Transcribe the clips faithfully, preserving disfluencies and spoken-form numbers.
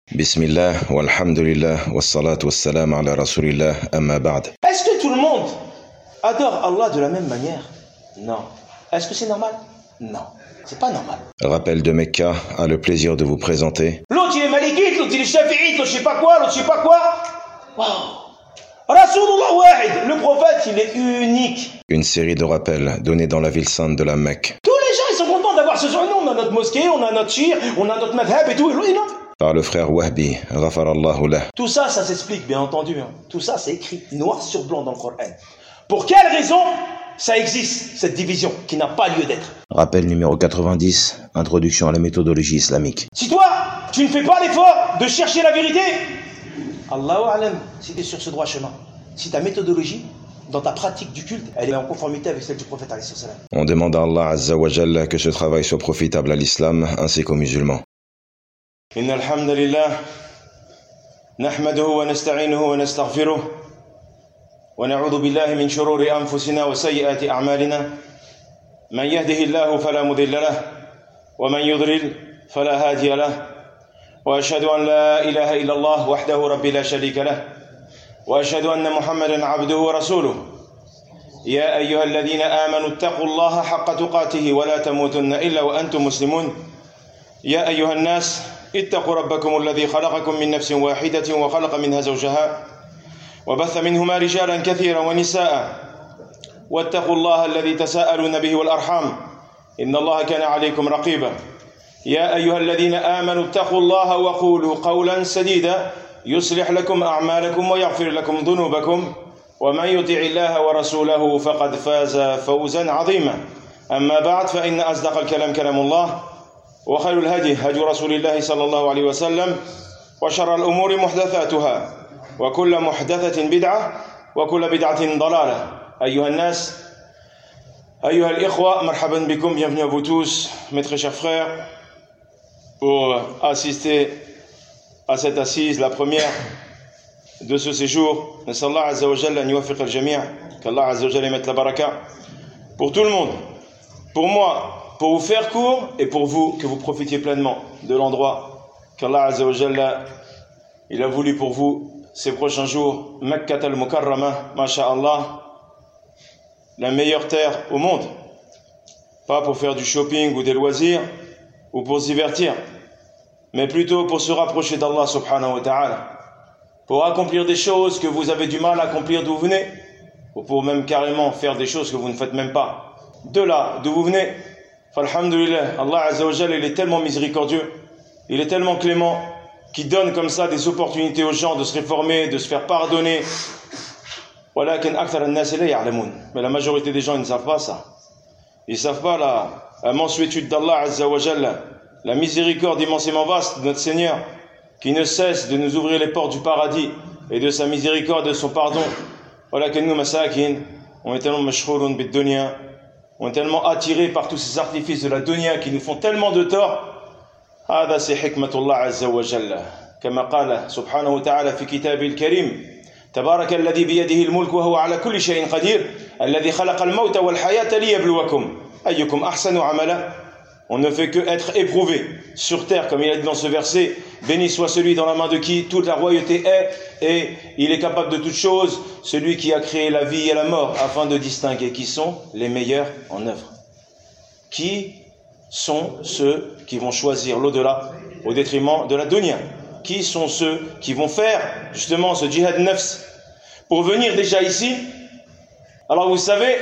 Bismillah, walhamdulillah, wassalatu wassalam ala rasulillah, amma ba'd. Est-ce que tout le monde adore Allah de la même manière? Non. Est-ce que c'est normal? Non. C'est pas normal. Rappel de Mecca a le plaisir de vous présenter L'autre il est malikite, l'autre il est shafi'ite, l'autre je sais pas quoi, l'autre je sais pas quoi. Wow. Rasulullah wahid, le prophète il est unique. une série de rappels donnés dans la ville sainte de la Mecque Tous les gens ils sont contents d'avoir ce genre. Nous on a notre mosquée, on a notre shir, on a notre madhab et tout. Et non. par le frère Wahbi, ghafarallahu lah. Tout ça, ça s'explique bien entendu. Hein. Tout ça c'est écrit noir sur blanc dans le Coran. Pour quelle raison ça existe, cette division qui n'a pas lieu d'être? Rappel numéro quatre-vingt-dix, introduction à la méthodologie islamique. Si toi, tu ne fais pas l'effort de chercher la vérité, Allahu a'lam, si tu es sur ce droit chemin, si ta méthodologie, dans ta pratique du culte, elle est en conformité avec celle du prophète alayhi salam. On demande à Allah Azza wa Jalla que ce travail soit profitable à l'islam ainsi qu'aux musulmans. Inna alhamdulillah, nahmaduhu wa nasta'inuhu wa nastaghfiruh, wa na'udhu billahi min shururi anfusina wa sayyiati a'malina. Man yahdihillahu fala mudilla lahu, wa man yudlil fala hadiya lahu. وأشهد أن لا إله إلا الله وحده ربي لا شريك له وأشهد أن محمدا عبده ورسوله يا أيها الذين آمنوا اتقوا الله حق تقاته ولا تموتن إلا وأنتم مسلمون يا أيها الناس اتقوا ربكم الذي خلقكم من نفس واحدة وخلق منها زوجها وبث منهما رجالا كثيرا ونساء واتقوا الله الذي تساءلون به والأرحام إن الله كان عليكم رقيبا يا أيها الذين آمنوا اتقوا الله وقولوا قولا سديدا يصلح لكم أعمالكم ويغفر لكم ذنوبكم ومن يطع الله ورسوله فقد فاز فوزا عظيما أما بعد فإن أصدق الكلام كلام الله وخير الهدي هدي رسول الله صلى الله عليه وسلم وشر الأمور محدثاتها وكل محدثة بدعة وكل بدعة ضلالة أيها الناس أيها الإخوة مرحبا بكم bienvenue à vous tous mes très chers frères pour assister à cette assise, la première de ce séjour. Nas'Allah Azza wa Jalla an yuwaffiq al-jami', qu'Allah Azza wa Jalla mette la baraka pour tout le monde, pour moi, pour vous faire court et pour vous, que vous profitiez pleinement de l'endroit qu'Allah Azza wa Jalla il a voulu pour vous ces prochains jours. Makkah al-Mukarrama, masha'Allah, la meilleure terre au monde, pas pour faire du shopping ou des loisirs ou pour se divertir, mais plutôt pour se rapprocher d'Allah subhanahu wa ta'ala, pour accomplir des choses que vous avez du mal à accomplir d'où vous venez, ou pour même carrément faire des choses que vous ne faites même pas. De là, d'où vous venez, alhamdulillah, Allah Azza wa Jalla, il est tellement miséricordieux, il est tellement clément, qu'il donne comme ça des opportunités aux gens de se réformer, de se faire pardonner. Mais la majorité des gens, ils ne savent pas ça. Ils ne savent pas la, la mansuétude d'Allah Azza wa Jalla, la miséricorde immensément vaste de notre Seigneur, qui ne cesse de nous ouvrir les portes du paradis et de sa miséricorde et de son pardon. Voilà que nous, masakin, on est tellement mashkhourun bid dunya, on est tellement attirés par tous ces artifices de la dunya qui nous font tellement de tort. هذا سي حكمة الله عز وجل كما قال سبحانه وتعالى في كتابه الكريم تبارك الذي بيده الملك وهو على كل شيء قدير الذي خلق الموت والحياة ليبلوكم أيكم أحسن عملا. On ne fait que être éprouvé sur terre, comme il a dit dans ce verset. Béni soit celui dans la main de qui toute la royauté est, et il est capable de toutes choses, celui qui a créé la vie et la mort, afin de distinguer qui sont les meilleurs en œuvre. Qui sont ceux qui vont choisir l'au-delà au détriment de la dunya? Qui sont ceux qui vont faire justement ce djihad nafs pour venir déjà ici? Alors vous savez,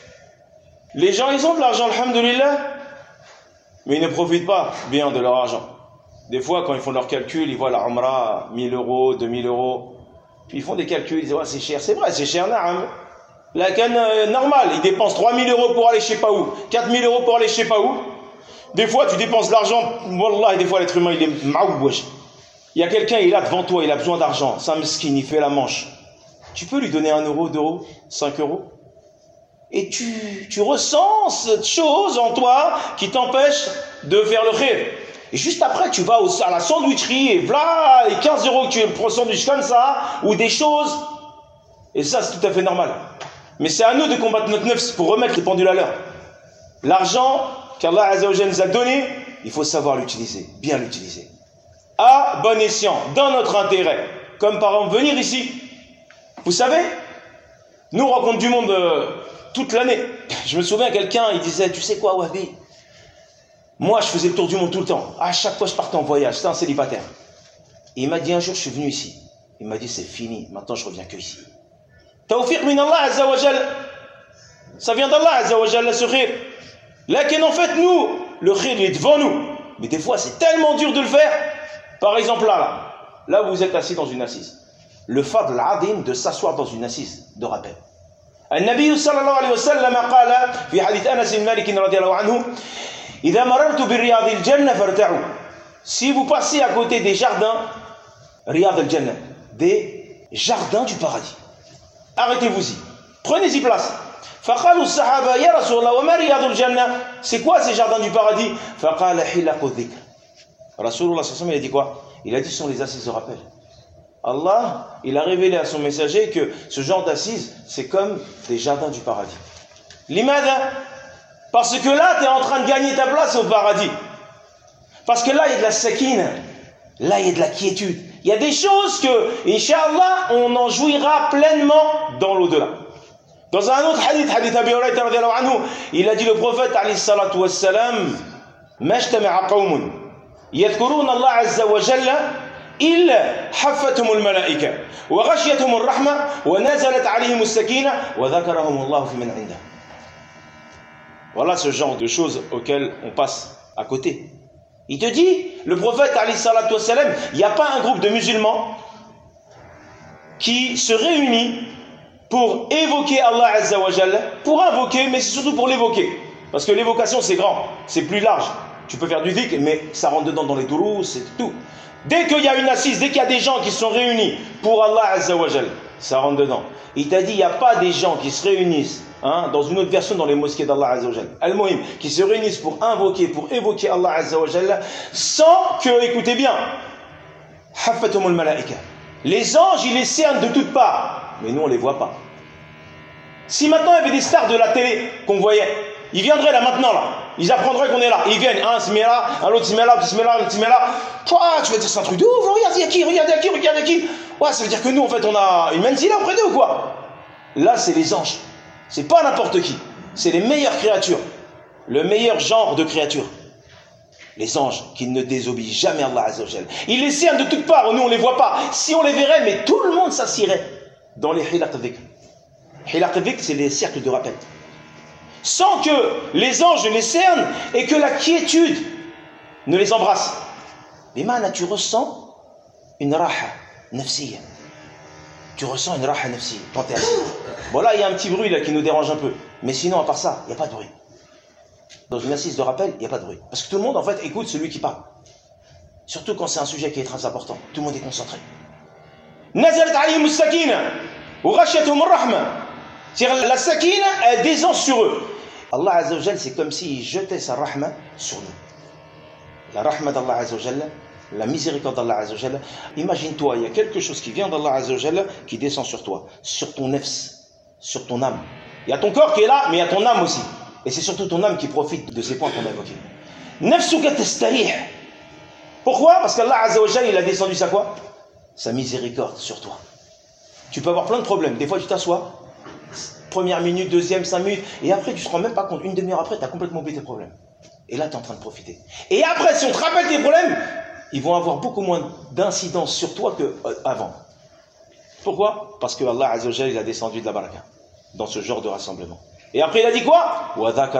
les gens ils ont de l'argent, alhamdulillah, mais ils ne profitent pas bien de leur argent. Des fois, quand ils font leurs calculs, ils voient la Umrah, mille euros, deux mille euros. Puis ils font des calculs, ils disent, ouais, c'est cher. C'est vrai, c'est cher, na'am. La canne, euh, normale, ils dépensent trois mille euros pour aller je sais pas où, quatre mille euros pour aller je sais pas où. Des fois, tu dépenses l'argent, wallah, et des fois, l'être humain, il est maououaj. Il y a quelqu'un, il est là devant toi, il a besoin d'argent. C'est un mesquin, il fait la manche. Tu peux lui donner un euro, deux euros, cinq euros. Et tu, tu ressens cette chose en toi qui t'empêche de faire le khir. Et juste après, tu vas au, à la sandwicherie et voilà, les quinze euros que tu prends sandwich comme ça, ou des choses. Et ça, c'est tout à fait normal. Mais c'est à nous de combattre notre nefs pour remettre les pendules à l'heure. L'argent qu'Allah Azza wa Jalla nous a donné, il faut savoir l'utiliser, bien l'utiliser. à bon escient, dans notre intérêt. Comme par exemple venir ici. Vous savez, nous on rencontre du monde euh, toute l'année. Je me souviens, quelqu'un, il disait, tu sais quoi, Wahbi, moi je faisais le tour du monde tout le temps. À chaque fois je partais en voyage, j'étais un célibataire. Et il m'a dit un jour, je suis venu ici. Il m'a dit, c'est fini, maintenant je reviens que ici. Tawfiq min Allah Azza wa Jal. Ça vient d'Allah Azza wa Jal, ce khir. Là, qu'en fait, nous, le khir, il est devant nous. Mais des fois, c'est tellement dur de le faire. Par exemple, là, là, là où vous êtes assis dans une assise. Le fadl adim de s'asseoir dans une assise de rappel. النبي صلى الله عليه وسلم قال في حديث أنس بن مالك رضي الله عنه إذا مررت بالرياض الجنة فارتعوا. Si vous passez à côté des jardins, Riyad al-Jannah, des jardins du paradis, arrêtez-vous-y, prenez-y place. فقالوا الصحابة يا رسول الله وما رياض الجنة, c'est quoi ces jardins du paradis? فقال حلق الذكر. Rasulullah sallallahu alayhi wa sallam, il a dit quoi? Il a dit, ce sont les assises de rappel. Allah, il a révélé à son messager que ce genre d'assises, c'est comme des jardins du paradis. Limada? Parce que là, tu es en train de gagner ta place au paradis. Parce que là, il y a de la sakina. Là, il y a de la quiétude. Il y a des choses que, Inch'Allah, on en jouira pleinement dans l'au-delà. Dans un autre hadith, hadith Abi Hurayrata radiyallahu anhu, il a dit, le prophète, alayhi salatu wassalam, majtama'a qawmun, yadhkuruna Allah azza wa jalla, إلا حفتهم الملائكة وغشيتهم الرحمة ونزلت عليهم السكينة وذكرهم الله في من عنده. Voilà ce genre de choses auxquelles on passe à côté. Il te dit, le prophète alayhi salatu wassalam, il n'y a pas un groupe de musulmans qui se réunit pour évoquer Allah azza wa jalla, pour invoquer, mais c'est surtout pour l'évoquer. Parce que l'évocation c'est grand, c'est plus large. Tu peux faire du dhikr, mais ça rentre dedans dans les dourous, c'est tout. Dès qu'il y a une assise, dès qu'il y a des gens qui sont réunis pour Allah Azza wa Jal, ça rentre dedans. Il t'a dit, il n'y a pas des gens qui se réunissent, hein, dans une autre version dans les mosquées d'Allah Azza wa Jal, Al-Muhim, qui se réunissent pour invoquer, pour évoquer Allah Azza wa Jal, sans que, écoutez bien, Haffatumul Malaika, les anges, ils les cernent de toutes parts, mais nous on ne les voit pas. Si maintenant il y avait des stars de la télé qu'on voyait, ils viendraient là maintenant là. Ils apprendraient qu'on est là. Ils viennent, un se met là, un autre se met là, un se met là, un autre se met là. Toi, tu vas dire c'est un truc de ouf, regarde, il y a qui, regarde, il y a qui, regarde, il y a qui. Ouais, ça veut dire que nous, en fait, on a une manzila auprès d'eux ou quoi? Là, c'est les anges. C'est pas n'importe qui. C'est les meilleures créatures. Le meilleur genre de créatures. Les anges qui ne désobéissent jamais à Allah Azza wa Jal. Ils les cernent de toutes parts, nous on les voit pas. Si on les verrait, mais tout le monde s'assirait dans les hilaq dhikr. Hilaq dhikr, c'est les cercles de rappel. Sans que les anges les cernent et que la quiétude ne les embrasse. Mais maintenant, tu ressens une raha nafsiya. Tu ressens une raha nafsiya quand tu es assis. Bon, là, il y a un petit bruit là, qui nous dérange un peu. Mais sinon, à part ça, il n'y a pas de bruit. Dans une assise de rappel, il n'y a pas de bruit. Parce que tout le monde, en fait, écoute celui qui parle. Surtout quand c'est un sujet qui est très important. Tout le monde est concentré. Nazalat alayhim as-sakina wa ghashiyatuhum ar-rahma. C'est-à-dire la sakina, elle descend sur eux. Allah Azza wa Jal, c'est comme s'il jetait sa rahma sur nous. La rahma d'Allah Azza wa Jal, la miséricorde d'Allah Azza wa Jal. Imagine-toi, il y a quelque chose qui vient d'Allah Azza wa Jal qui descend sur toi, sur ton nefs, sur ton âme. Il y a ton corps qui est là, mais il y a ton âme aussi. Et c'est surtout ton âme qui profite de ces points qu'on a évoqués. Nafsuka tastarih. Pourquoi? Parce qu'Allah Azza wa Jal, il a descendu sa quoi? Sa miséricorde sur toi. Tu peux avoir plein de problèmes. Des fois, tu t'assois. Première minute, deuxième, cinq minutes, et après tu te rends même pas compte, une demi-heure après, tu as complètement oublié tes problèmes. Et là, tu es en train de profiter. Et après, si on te rappelle tes problèmes, ils vont avoir beaucoup moins d'incidence sur toi qu'avant. Pourquoi? Parce que Allah Azza wa Jalla, il a descendu de la baraka dans ce genre de rassemblement. Et après, il a dit quoi?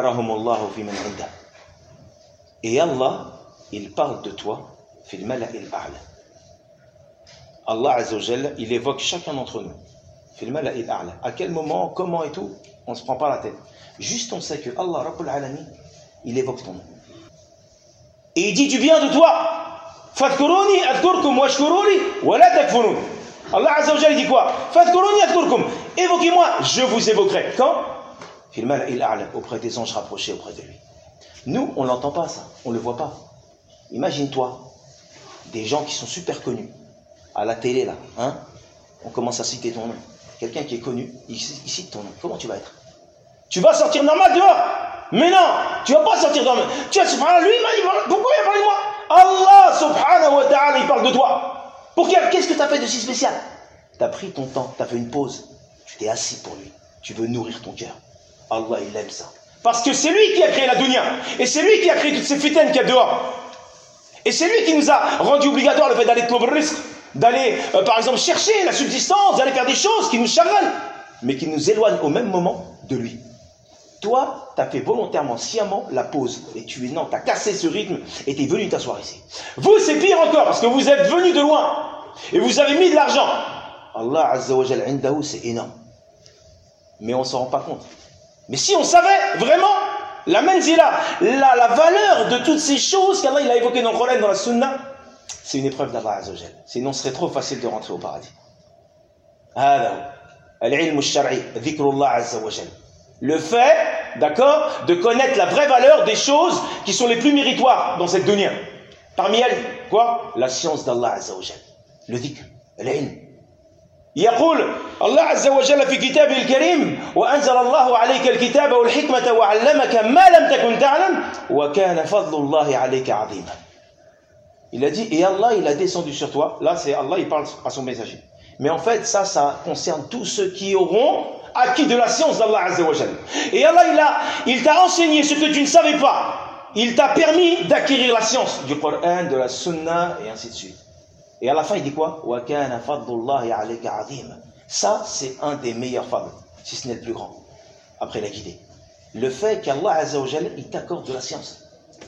Et Allah, il parle de toi, fil mala'il a'la. Allah Azza wa Jalla, il évoque chacun d'entre nous. À quel moment, comment et tout, on ne se prend pas la tête. Juste on sait que Allah Rabbul Alamin, il évoque ton nom. Et il dit du bien de toi. Fadhkuruni adhkurkum washkuruni wa la takfurun. Allah Azza wa Jalla dit quoi? Fadhkuruni adhkurkum. Évoquez-moi, je vous évoquerai. Quand? Fil mala'il a'la, auprès des anges rapprochés auprès de lui. Nous, on l'entend pas ça, on le voit pas. Imagine-toi des gens qui sont super connus à la télé là, hein? On commence à citer ton nom. Quelqu'un qui est connu, il, il cite ton nom. Comment tu vas être? Tu vas sortir normal dehors? Mais non, tu vas pas sortir normal. Tu vas se prendre lui, il m'a dit, pourquoi il a parlé de moi? Allah subhanahu wa ta'ala, il parle de toi. Pour qu'est-ce que tu as fait de si spécial? Tu as pris ton temps, tu as fait une pause, tu t'es assis pour lui, tu veux nourrir ton cœur. Allah, il aime ça. Parce que c'est lui qui a créé la dunya. Et c'est lui qui a créé toutes ces fitaines qu'il y a dehors. Et c'est lui qui nous a rendu obligatoire le fait d'aller trouver le risque, d'aller, euh, par exemple, chercher la subsistance, d'aller faire des choses qui nous chagronnent, mais qui nous éloignent au même moment de lui. Toi, tu as fait volontairement, sciemment, la pause. Et tu es non, tu as cassé ce rythme et tu es venu t'asseoir ici. Vous, c'est pire encore, parce que vous êtes venus de loin. Et vous avez mis de l'argent. Allah Azza wa Jal, indahu, c'est énorme. Mais on ne s'en rend pas compte. Mais si on savait vraiment la manzila, la, la valeur de toutes ces choses qu'Allah il a évoquées dans le Coran, dans la Sunna, c'est une épreuve d'Allah Azza wa Jal. Sinon, ce serait trop facile de rentrer au paradis. Al-ilm al-shar'i, dhikrullah Azza wa Jal. Le fait, d'accord, de connaître la vraie valeur des choses qui sont les plus méritoires dans cette dunya. Parmi elles, quoi? La science d'Allah Azza wa Jal. Le dhikr, l'ilm. يقول الله عز وجل في كتابه الكريم وأنزل الله عليك الكتاب والحكمة وعلمك ما لم تكن تعلم وكان فضل الله عليك عظيما. Il a dit, et Allah, il a descendu sur toi. Là, c'est Allah, il parle à son messager. Mais en fait, ça, ça concerne tous ceux qui auront acquis de la science d'Allah Azza wa Jal. Et Allah, il a, il t'a enseigné ce que tu ne savais pas. Il t'a permis d'acquérir la science du Coran, de la Sunna, et ainsi de suite. Et à la fin, il dit quoi? Ça, c'est un des meilleurs fadl, si ce n'est le plus grand, après la guidée. Le fait qu'Allah Azza wa Jal, il t'accorde de la science.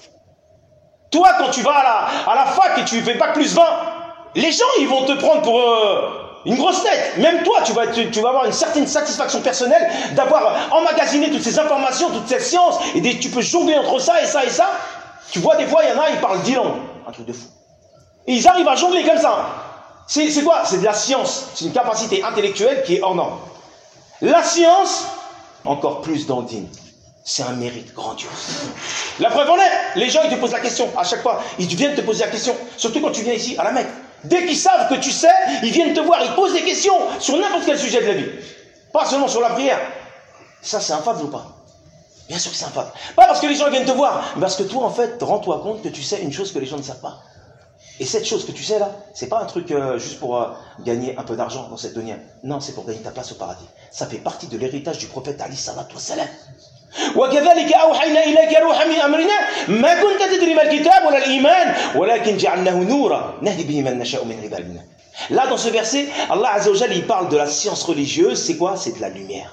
Toi, quand tu vas à la, à la fac et tu fais bac plus vingt, les gens, ils vont te prendre pour euh, une grosse tête. Même toi, tu vas, tu, tu vas avoir une certaine satisfaction personnelle d'avoir emmagasiné toutes ces informations, toutes ces sciences, et des, tu peux jongler entre ça et ça et ça. Tu vois, des fois, il y en a, ils parlent dix langues. Un truc de fou. Et ils arrivent à jongler comme ça. C'est quoi? C'est de la science. C'est une capacité intellectuelle qui est hors norme. La science, encore plus dans le dîme. C'est un mérite grandiose. La preuve en est, les gens ils te posent la question à chaque fois. Ils viennent te poser la question. Surtout quand tu viens ici à la Mecque. Dès qu'ils savent que tu sais, ils viennent te voir. Ils posent des questions sur n'importe quel sujet de la vie. Pas seulement sur la prière. Ça c'est un fadl ou pas? Bien sûr que c'est un fadl. Pas parce que les gens viennent te voir, mais parce que toi en fait, rends-toi compte que tu sais une chose que les gens ne savent pas. Et cette chose que tu sais là, c'est pas un truc euh, juste pour euh, gagner un peu d'argent dans cette dunya. Non, c'est pour gagner ta place au paradis. Ça fait partie de l'héritage du prophète Ali sallallahu alayhi wa sallam. وكذلك أوحينا إليك روحا من أمرنا ما كنت تدري ما الكتاب ولا الإيمان ولكن جعلناه نورا نهدي به من نشاء من عبادنا. Là dans ce verset, Allah Azza wa Jalla il parle de la science religieuse. C'est quoi? C'est de la lumière.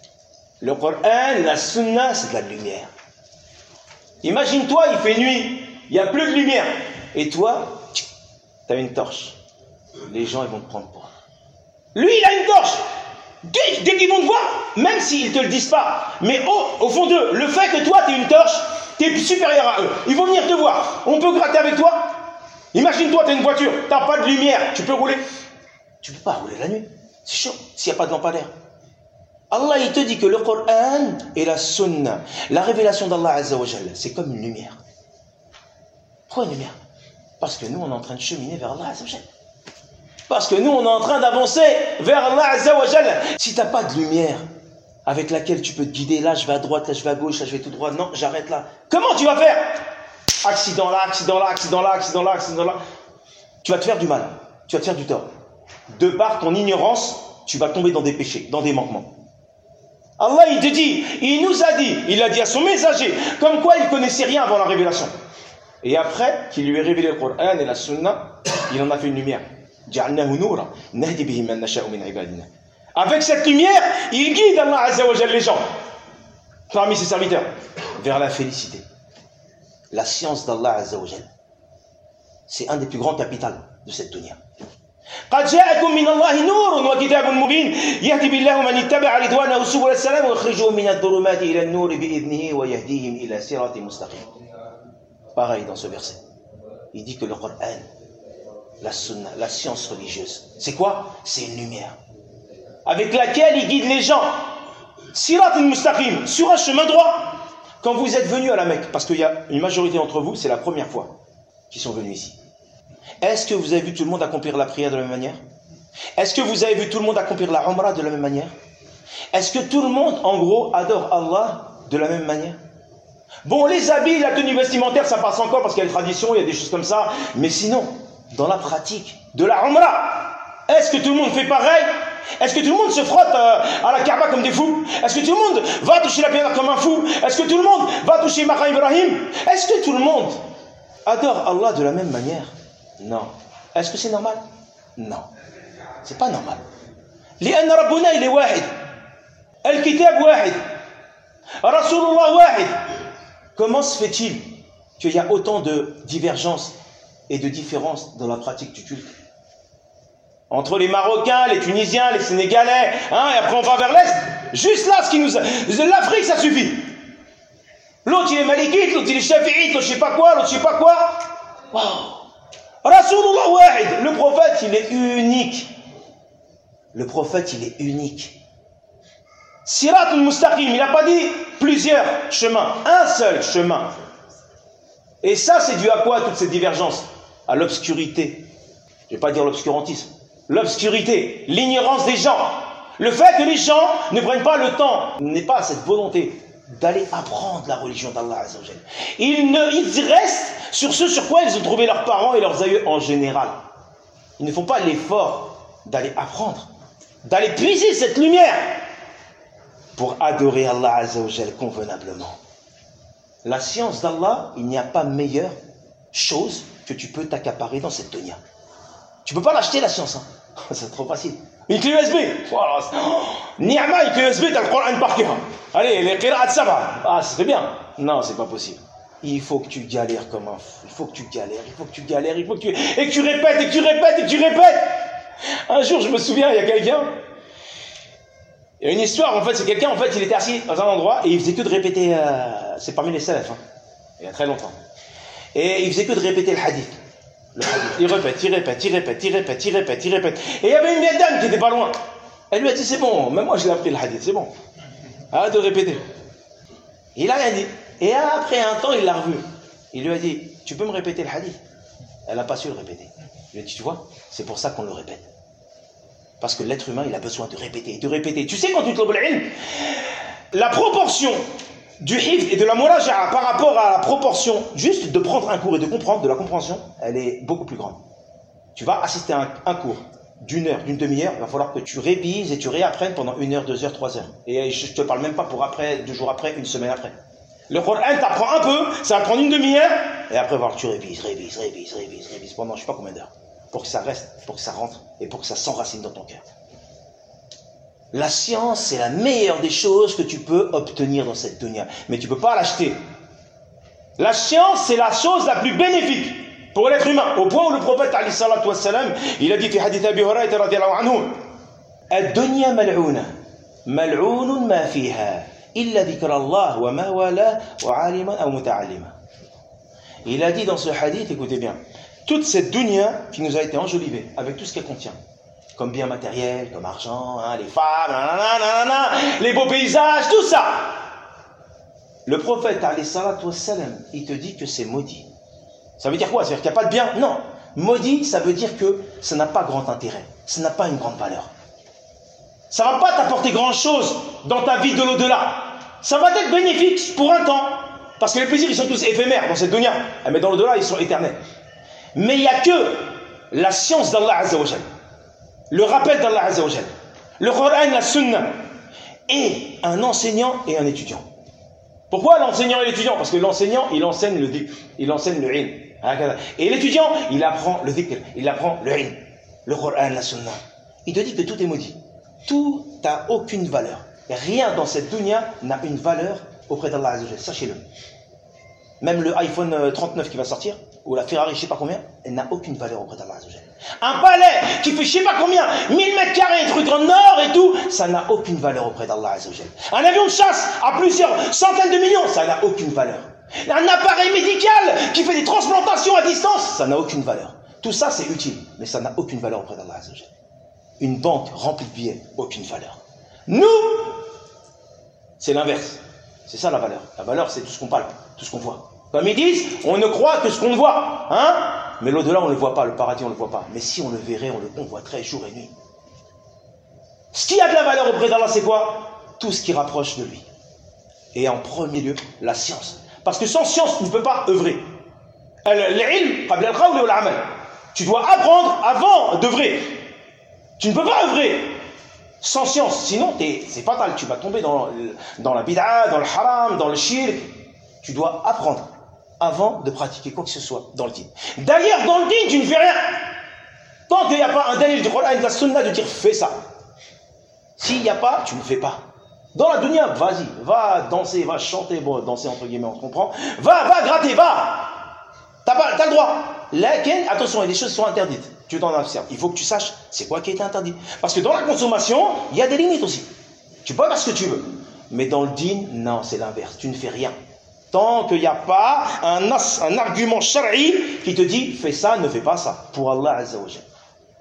Le Coran, la Sunna, c'est de la lumière. Imagine-toi, il fait nuit, il n'y a plus de lumière, et toi tu as une torche. Les gens, ils vont te prendre pour. Lui, il a une torche. Dès, dès qu'ils vont te voir, même s'ils ne te le disent pas, mais au, au fond d'eux, le fait que toi, tu aies une torche, tu es supérieur à eux. Ils vont venir te voir. On peut gratter avec toi. Imagine-toi, tu as une voiture, tu n'as pas de lumière. Tu peux rouler? Tu ne peux pas rouler la nuit. C'est chaud s'il n'y a pas de lampadaire. Allah, il te dit que le Coran et la Sunna, la révélation d'Allah Azza wa Jalla, c'est comme une lumière. Pourquoi une lumière? Parce que nous, on est en train de cheminer vers Allah Azza wa Jal. Parce que nous, on est en train d'avancer vers Allah Azza wa Jal. Si tu n'as pas de lumière avec laquelle tu peux te guider, là je vais à droite, là je vais à gauche, là je vais tout droit, non, j'arrête là. Comment tu vas faire? Accident là, accident là, accident là, accident là, accident là. Tu vas te faire du mal, tu vas te faire du tort. De par ton ignorance, tu vas tomber dans des péchés, dans des manquements. Allah, il te dit, il nous a dit, il a dit à son messager, comme quoi il ne connaissait rien avant la révélation. Et après qu'il lui ait révélé le Coran et la Sunna, il en a fait une lumière. Avec cette lumière, il guide Allah Azza wa Jalla les gens, parmi ses serviteurs, vers la félicité. La science d'Allah Azza wa Jalla, c'est un des plus grands capitaux de cette dunya. قد جاءكم من الله نور وكتاب مبين يهدي بالله من اتبع رضوانه سبل السلام ويخرجهم من الظلمات إلى النور بإذنه ويهديهم إلى صراط مستقيم. Pareil dans ce verset. Il dit que le Coran, la Sunna, la science religieuse, c'est quoi? C'est une lumière avec laquelle il guide les gens. Sirat al-Mustaqim, sur un chemin droit. Quand vous êtes venus à la Mecque, parce qu'il y a une majorité d'entre vous, c'est la première fois qu'ils sont venus ici. Est-ce que vous avez vu tout le monde accomplir la prière de la même manière? Est-ce que vous avez vu tout le monde accomplir la Umrah de la même manière? Est-ce que tout le monde, en gros, adore Allah de la même manière? Bon, les habits, la tenue vestimentaire, ça passe encore parce qu'il y a des traditions, il y a des choses comme ça. Mais sinon, dans la pratique de la Umrah, est-ce que tout le monde fait pareil? Est-ce que tout le monde se frotte euh, à la Kaaba comme des fous? Est-ce que tout le monde va toucher la pierre comme un fou? Est-ce que tout le monde va toucher Maqam Ibrahim? Est-ce que tout le monde adore Allah de la même manière? Non. Est-ce que c'est normal? Non. C'est pas normal. لأن ربنا il est واحد. الكتاب واحد. رسول الله واحد. Comment se fait-il qu'il y a autant de divergences et de différences dans la pratique du culte? Entre les Marocains, les Tunisiens, les Sénégalais, hein, et après on va vers l'Est. Juste là, ce qui nous... l'Afrique, ça suffit. L'autre, il est malikite, l'autre, il est shafi'ite, l'autre, je sais pas quoi, l'autre, je sais pas quoi. Waouh. Rasulullah wahid. Le prophète, il est unique. Le prophète, il est unique. Sirat al-Mustaqim, il n'a pas dit plusieurs chemins, un seul chemin. Et ça, c'est dû à quoi, toutes ces divergences? À l'obscurité. Je ne vais pas dire l'obscurantisme. L'obscurité, l'ignorance des gens. Le fait que les gens ne prennent pas le temps, n'aient pas cette volonté d'aller apprendre la religion d'Allah Azza wa Jal. Ils, ne, ils restent sur ce sur quoi ils ont trouvé leurs parents et leurs aïeux en général. Ils ne font pas l'effort d'aller apprendre, d'aller puiser cette lumière pour adorer Allah Azza wa Jal convenablement. La science d'Allah, il n'y a pas meilleure chose que tu peux t'accaparer dans cette dunya. Tu peux pas l'acheter la science, hein. C'est trop facile. Une clé U S B, voilà. Ni'ma, une clé U S B, t'as le Coran par cœur. Allez, les qira'at sab'a. Ah, c'est bien. Non, c'est pas possible. Il faut que tu galères comme un fou. Il faut que tu galères, il faut que tu galères, il faut que tu... Et que tu répètes, et que tu répètes, et que tu répètes. Un jour, je me souviens, il y a quelqu'un... Il y a une histoire, en fait, c'est quelqu'un, en fait, il était assis dans un endroit, et il faisait que de répéter... Euh... C'est parmi les salafs, hein. Il y a très longtemps. Et il faisait que de répéter le hadith. Le hadith. Il répète, il répète, il répète, il répète, il répète, il répète. Et il y avait une vieille dame qui était pas loin. Elle lui a dit, c'est bon, même moi je l'ai appris le hadith, c'est bon. Arrête de répéter. Il a rien dit. Et après un temps, il l'a revu. Il lui a dit, tu peux me répéter le hadith? Elle n'a pas su le répéter. Il lui a dit, tu vois, c'est pour ça qu'on le répète. Parce que l'être humain, il a besoin de répéter, de répéter. Tu sais, quand tu te l'ilm, la proportion du hifz et de la muraja'a par rapport à la proportion juste de prendre un cours et de comprendre, de la compréhension, elle est beaucoup plus grande. Tu vas assister à un, un cours d'une heure, d'une demi-heure, il va falloir que tu révises et tu réapprennes pendant une heure, deux heures, trois heures. Et je ne te parle même pas pour après, deux jours après, une semaine après. Le Coran t'apprend un peu, ça va prendre une demi-heure, et après voir tu révises, révises, révises, révises, révises pendant je ne sais pas combien d'heures. Pour que ça reste, pour que ça rentre et pour que ça s'enracine dans ton cœur. La science, c'est la meilleure des choses que tu peux obtenir dans cette dunya. Mais tu ne peux pas l'acheter. La science, c'est la chose la plus bénéfique pour l'être humain. Au point où le prophète, alayhi salatu wassalam, il a dit في حديث أبي هريرة رضي الله عنه الدنيا ملعونة ملعون ما فيها إلا ذكر الله وما والاه وعالما أو متعلما. Il a dit dans ce hadith, écoutez bien, toute cette dunya qui nous a été enjolivée avec tout ce qu'elle contient, comme biens matériels, comme argent, hein, les femmes, nanana, nanana, les beaux paysages, tout ça. Le prophète, alayhi salatu wassalam, il te dit que c'est maudit. Ça veut dire quoi? C'est-à-dire qu'il n'y a pas de bien? Non. Maudit, ça veut dire que ça n'a pas grand intérêt. Ça n'a pas une grande valeur. Ça ne va pas t'apporter grand-chose dans ta vie de l'au-delà. Ça va être bénéfique pour un temps. Parce que les plaisirs, ils sont tous éphémères dans cette dunya. Mais dans l'au-delà, ils sont éternels. Mais il n'y a que la science d'Allah Azza wa Jal, le rappel d'Allah Azza wa Jal, le Coran, la Sunna, et un enseignant et un étudiant. Pourquoi l'enseignant et l'étudiant? Parce que l'enseignant, il enseigne le dhikr, il enseigne le ilm. Et l'étudiant, il apprend le dhikr, il apprend le ilm, le Coran, la Sunna. Il te dit que tout est maudit. Tout n'a aucune valeur. Rien dans cette dunya n'a une valeur auprès d'Allah Azza wa Jal. Sachez-le. Même le iPhone trente-neuf qui va sortir, ou la Ferrari je sais pas combien, elle n'a aucune valeur auprès d'Allah Azza wa Jal. Un palais qui fait je sais pas combien, mille mètres carrés, trucs en or et tout, ça n'a aucune valeur auprès d'Allah Azza wa Jal. Un avion de chasse à plusieurs centaines de millions, ça n'a aucune valeur. Un appareil médical qui fait des transplantations à distance, ça n'a aucune valeur. Tout ça c'est utile, mais ça n'a aucune valeur auprès d'Allah Azza wa Jal. Une banque remplie de billets, aucune valeur. Nous, c'est l'inverse. C'est ça la valeur. La valeur c'est tout ce qu'on parle, tout ce qu'on voit. Comme ils disent, on ne croit que ce qu'on voit, hein? Mais l'au-delà, on ne le voit pas, le paradis, on ne le voit pas. Mais si on le verrait, on le convoiterait jour et nuit. Ce qui a de la valeur auprès d'Allah, c'est quoi? Tout ce qui rapproche de lui. Et en premier lieu, la science. Parce que sans science, tu ne peux pas œuvrer. L'ilm, qabla al-qawl wal amal. Tu dois apprendre avant d'œuvrer. Tu ne peux pas œuvrer sans science. Sinon, c'est fatal. Tu vas tomber dans, dans la bid'a, dans le haram, dans le shirk. Tu dois apprendre avant de pratiquer quoi que ce soit dans le dîn. D'ailleurs, dans le dîn, tu ne fais rien. Tant qu'il n'y a pas un dalil du Coran et de la Sunna de dire fais ça. S'il n'y a pas, tu ne fais pas. Dans la dunya, vas-y, va danser, va chanter, bon, danser entre guillemets, on comprend. Va, va gratter, va. T'as pas, t'as le droit. Laquelle, attention, il y a des choses qui sont interdites. Tu t'en observes. Il faut que tu saches c'est quoi qui a été interdit. Parce que dans la consommation, il y a des limites aussi. Tu peux faire ce que tu veux. Mais dans le dîn, non, c'est l'inverse. Tu ne fais rien. Tant qu'il n'y a pas un, as, un argument shari qui te dit fais ça, ne fais pas ça. Pour Allah Azza wa Jalla.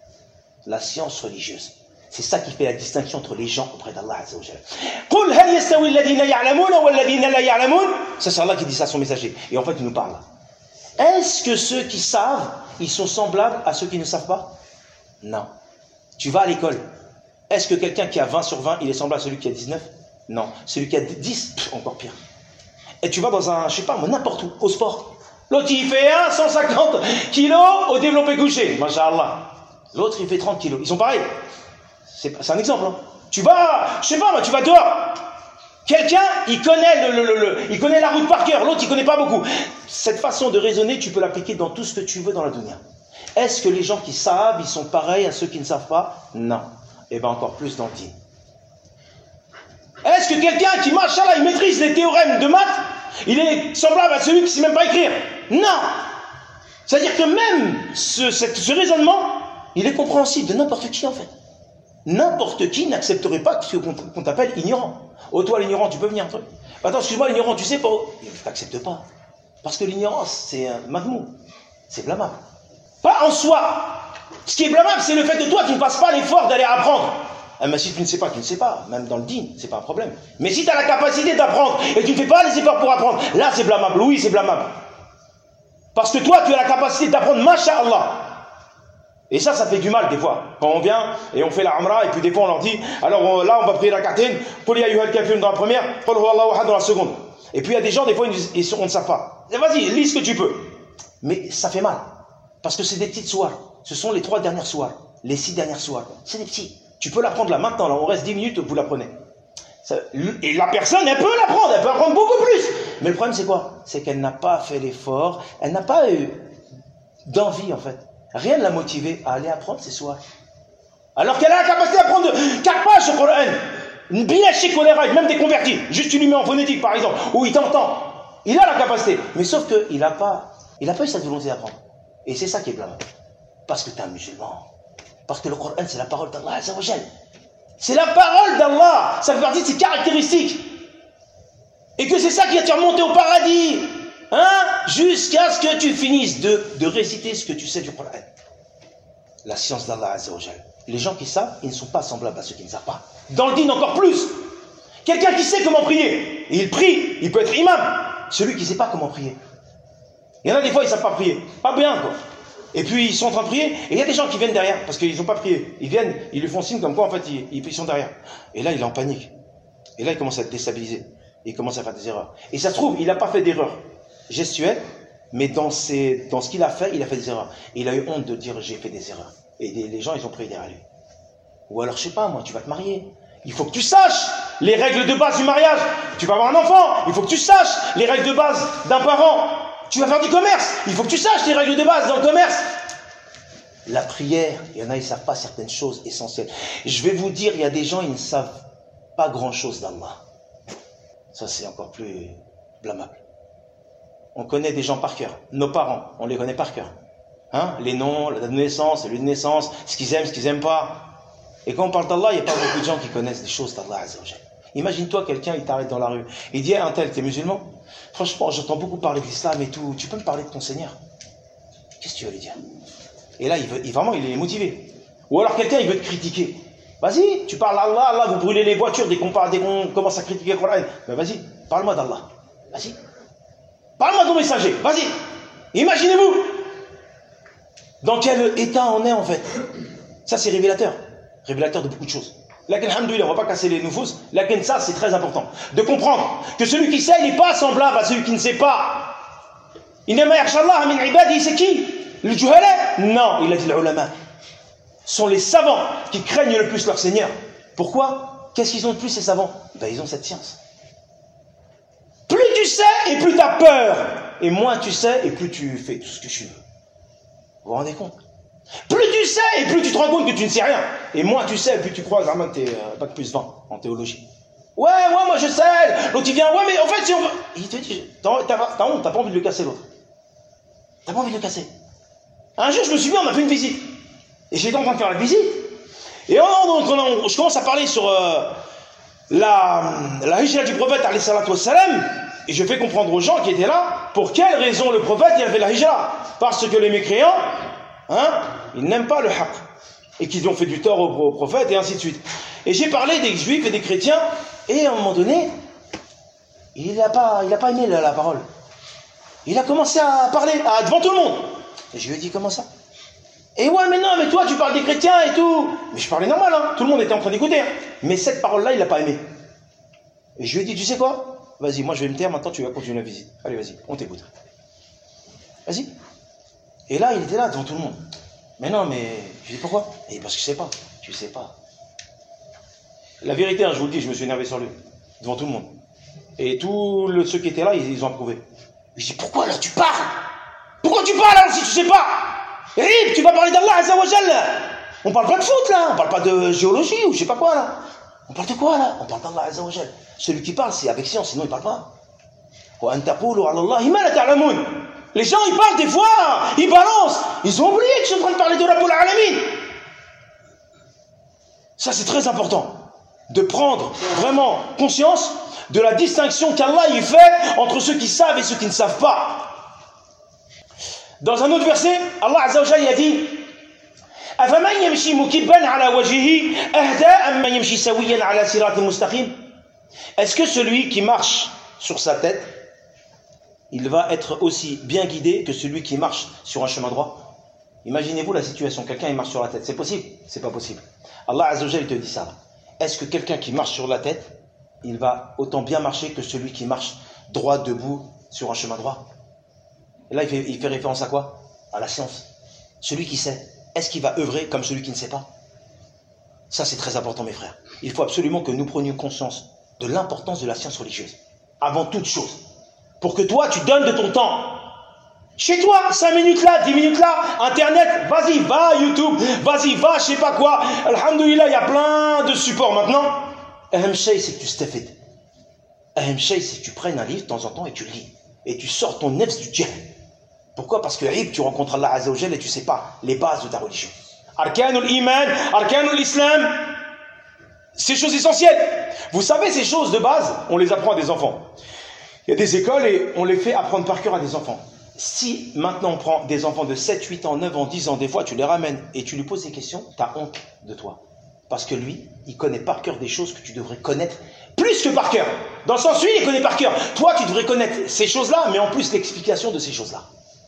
La science religieuse. C'est ça qui fait la distinction entre les gens auprès d'Allah Azza wa Jalla. Qul hal yastawi alladhina ya'lamuna wal ladhina la ya'lamun. Ça c'est Allah qui dit ça à son messager. Et en fait il nous parle. Est-ce que ceux qui savent, ils sont semblables à ceux qui ne savent pas? Non. Tu vas à l'école. Est-ce que quelqu'un qui a vingt sur vingt, il est semblable à celui qui a dix-neuf? Non. Celui qui a dix, pff, encore pire. Et tu vas dans un, je sais pas, n'importe où, au sport. L'autre il fait cent cinquante kilos au développé couché. Masha'Allah. L'autre il fait trente kilos. Ils sont pareils. C'est un exemple. Hein. Tu vas, je sais pas, tu vas dehors. Quelqu'un, il connaît le, le, le, le, il connaît la route par cœur. L'autre, il connaît pas beaucoup. Cette façon de raisonner, tu peux l'appliquer dans tout ce que tu veux dans la dunya. Est-ce que les gens qui savent, ils sont pareils à ceux qui ne savent pas? Non. Et bien encore plus dans le dîn. Est-ce que quelqu'un qui, machallah, il maîtrise les théorèmes de maths, il est semblable à celui qui ne sait même pas écrire? Non. C'est-à-dire que même ce, ce, ce raisonnement, il est compréhensible de n'importe qui en fait. N'importe qui n'accepterait pas qu'on qu t'appelle ignorant. Oh toi l'ignorant, tu peux venir. Toi. Attends, excuse-moi l'ignorant, tu sais pas. Il ne t'accepte pas. Parce que l'ignorance, c'est un magmou. C'est blâmable. Pas en soi. Ce qui est blâmable, c'est le fait de toi qui ne passes pas l'effort d'aller apprendre. Ah, mais si tu ne sais pas, tu ne sais pas. Même dans le dîn, c'est pas un problème. Mais si tu as la capacité d'apprendre et tu ne fais pas les efforts pour apprendre, là c'est blâmable. Oui, c'est blâmable. Parce que toi, tu as la capacité d'apprendre, masha'Allah. Et ça, ça fait du mal des fois. Quand on vient et on fait la Umrah, et puis des fois on leur dit, alors on, là on va prier la quartaine, Qul ya ayyuhal kafirun dans la première, Qul huwa Allahu ahad dans la seconde. Et puis il y a des gens, des fois, ils, ils, on ne sait pas. Vas-y, lis ce que tu peux. Mais ça fait mal. Parce que c'est des petites soirs. Ce sont les trois dernières soirs. Les six dernières soirs. C'est des petits. Tu peux l'apprendre là maintenant, là, on reste dix minutes, vous l'apprenez. Et la personne, elle peut l'apprendre, elle peut apprendre beaucoup plus. Mais le problème, c'est quoi? C'est qu'elle n'a pas fait l'effort, elle n'a pas eu d'envie, en fait. Rien ne l'a motivée à aller apprendre ces soirs. Alors qu'elle a la capacité d'apprendre quatre pages sur Coran. Bien chez choléra, même des convertis. Juste tu lui mets en phonétique, par exemple, où il t'entend. Il a la capacité. Mais sauf qu'il n'a pas, il n'a pas eu cette volonté d'apprendre. Et c'est ça qui est blâmable. Parce que tu es un musulman. Parce que le Coran, c'est la parole d'Allah Azza wa Jal. C'est la parole d'Allah. Ça fait partie de ses caractéristiques. Et que c'est ça qui va te faire monter au paradis. Hein? Jusqu'à ce que tu finisses de, de réciter ce que tu sais du Coran. La science d'Allah Azza wa Jal. Les gens qui savent, ils ne sont pas semblables à ceux qui ne savent pas. Dans le dîn encore plus. Quelqu'un qui sait comment prier, et il prie, il peut être imam. Celui qui ne sait pas comment prier. Il y en a des fois, ils ne savent pas prier. Pas bien, quoi. Et puis, ils sont en train de prier, et il y a des gens qui viennent derrière, parce qu'ils n'ont pas prié. Ils viennent, ils lui font signe comme quoi, en fait, ils, ils sont derrière. Et là, il est en panique. Et là, il commence à être déstabilisé. Il commence à faire des erreurs. Et ça se trouve, il n'a pas fait d'erreur gestuelle, mais dans, ses, dans ce qu'il a fait, il a fait des erreurs. Et il a eu honte de dire, j'ai fait des erreurs. Et des, les gens, ils ont prié derrière lui. Ou alors, je sais pas, moi, tu vas te marier. Il faut que tu saches les règles de base du mariage. Tu vas avoir un enfant. Il faut que tu saches les règles de base d'un parent. Tu vas faire du commerce. Il faut que tu saches les règles de base dans le commerce. La prière, il y en a, ils ne savent pas certaines choses essentielles. Je vais vous dire, il y a des gens, ils ne savent pas grand-chose d'Allah. Ça, c'est encore plus blâmable. On connaît des gens par cœur. Nos parents, on les connaît par cœur. Hein? Les noms, la date de naissance, le lieu de naissance, ce qu'ils aiment, ce qu'ils n'aiment pas. Et quand on parle d'Allah, il n'y a pas beaucoup de gens qui connaissent des choses d'Allah Azza wa Jal. Imagine-toi, quelqu'un, il t'arrête dans la rue. Il dit, ah, un tel, t'es musulman? Franchement, j'entends beaucoup parler de l'islam et tout. Tu peux me parler de ton Seigneur? Qu'est-ce que tu vas lui dire? Et là, il veut, il, vraiment, il est motivé. Ou alors quelqu'un, il veut te critiquer. Vas-y, tu parles d'Allah, Allah, vous brûlez les voitures dès qu'on qu commence à critiquer le Coran. Ben vas-y, parle-moi d'Allah. Vas-y. Parle-moi de ton messager. Vas-y. Imaginez-vous. Dans quel état on est, en fait? Ça, c'est révélateur. Révélateur de beaucoup de choses. Lakin, alhamdoulilah, on ne va pas casser les noufous. Lakin, ça, c'est très important. De comprendre que celui qui sait, il n'est pas semblable à celui qui ne sait pas. Innama yakhshallah min ibadihi, c'est qui? Le juhala? Non, il a dit l'ulama. Ce sont les savants qui craignent le plus leur Seigneur. Pourquoi? Qu'est-ce qu'ils ont de plus, ces savants? Ben, ils ont cette science. Plus tu sais, et plus tu as peur. Et moins tu sais, et plus tu fais tout ce que tu veux. Vous vous rendez compte? Plus tu sais, et plus tu te rends compte que tu ne sais rien. Et moins tu sais, et plus tu crois vraiment que tu es euh, bac plus vingt en théologie. Ouais, ouais, moi je sais. L'autre il vient, ouais, mais en fait, si on veut. Il te dit, t'as honte, t'as pas envie de le casser, l'autre. T'as pas envie de le casser. Un jour, je me souviens, on a fait une visite. Et j'étais en train de faire la visite. Et on, on, on, on, je commence à parler sur euh, la, la hijra du prophète, alayhi salatu wassalam. Et je fais comprendre aux gens qui étaient là, pour quelle raison le prophète il a fait la hijra. Parce que les mécréants, hein, ils n'aiment pas le haqq. Et qu'ils ont fait du tort au, au prophète, et ainsi de suite. Et j'ai parlé des juifs et des chrétiens, et à un moment donné, il n'a pas, il a pas aimé la, la parole. Il a commencé à parler à, devant tout le monde. Et je lui ai dit, comment ça? Et ouais, mais non, mais toi, tu parles des chrétiens et tout. Mais je parlais normal, hein. Tout le monde était en train d'écouter. Hein. Mais cette parole-là, il n'a pas aimé. Et je lui ai dit, tu sais quoi? Vas-y, moi je vais me taire, maintenant tu vas continuer la visite. Allez, vas-y, on t'écoute. Vas-y. Et là, il était là devant tout le monde. Mais non, mais... Je lui ai dit, pourquoi? Et parce que je sais pas. Tu sais pas. La vérité, hein, je vous le dis, je me suis énervé sur lui. Devant tout le monde. Et tous le, ceux qui étaient là, ils, ils ont approuvé. Je dis, pourquoi là tu parles? Pourquoi tu parles alors si tu sais pas? Rib, tu vas parler d'Allah Azza wa Jalla. On parle pas de foot là, on parle pas de géologie ou je sais pas quoi là. On parle de quoi là? On parle d'Allah Azza wa Jalla. Celui qui parle, c'est avec science, sinon il parle pas. Les gens ils parlent des fois, ils balancent. Ils ont oublié qu'ils sont en train de parler de Rabbul Alamin. Ça c'est très important. De prendre vraiment conscience de la distinction qu'Allah y fait entre ceux qui savent et ceux qui ne savent pas. Dans un autre verset, Allah Azza wa Jalla a dit أَفَمَنْ يَمْشِي مُكِبًّا عَلَى وَجْهِهِ أَهْدَى أَمَّنْ يَمْشِي سَوِيًّا عَلَى صِرَاطٍ مُسْتَقِيمٍ. Est-ce que celui qui marche sur sa tête, il va être aussi bien guidé que celui qui marche sur un chemin droit? Imaginez-vous la situation, quelqu'un il marche sur la tête, c'est possible? C'est pas possible. Allah Azza wa Jalla te dit ça. Est-ce que quelqu'un qui marche sur la tête, il va autant bien marcher que celui qui marche droit, debout, sur un chemin droit? Et là, il fait, il fait référence à quoi? À la science. Celui qui sait, est-ce qu'il va œuvrer comme celui qui ne sait pas? Ça, c'est très important, mes frères. Il faut absolument que nous prenions conscience de l'importance de la science religieuse. Avant toute chose. Pour que toi, tu donnes de ton temps. Chez toi, cinq minutes là, dix minutes là, Internet, vas-y, va YouTube, vas-y, va, je sais pas quoi. Alhamdoulilah, il y a plein de supports maintenant. Ahem shay, c'est que tu stafid. Ahem shay, c'est que tu prennes un livre de temps en temps et tu lis. Et tu sors ton nefs du djihad. Pourquoi? Parce que tu rencontres Allah Azza wa Jalla et tu ne sais pas les bases de ta religion. Arkanul iman, arkanul islam, ces choses essentielles. Vous savez, ces choses de base, on les apprend à des enfants. Il y a des écoles et on les fait apprendre par cœur à des enfants. Si maintenant on prend des enfants de sept, huit ans, neuf ans, dix ans, des fois tu les ramènes et tu lui poses des questions, tu as honte de toi. Parce que lui, il connaît par cœur des choses que tu devrais connaître plus que par cœur. Dans le sens, lui, il connaît par cœur. Toi, tu devrais connaître ces choses-là, mais en plus l'explication de ces choses-là.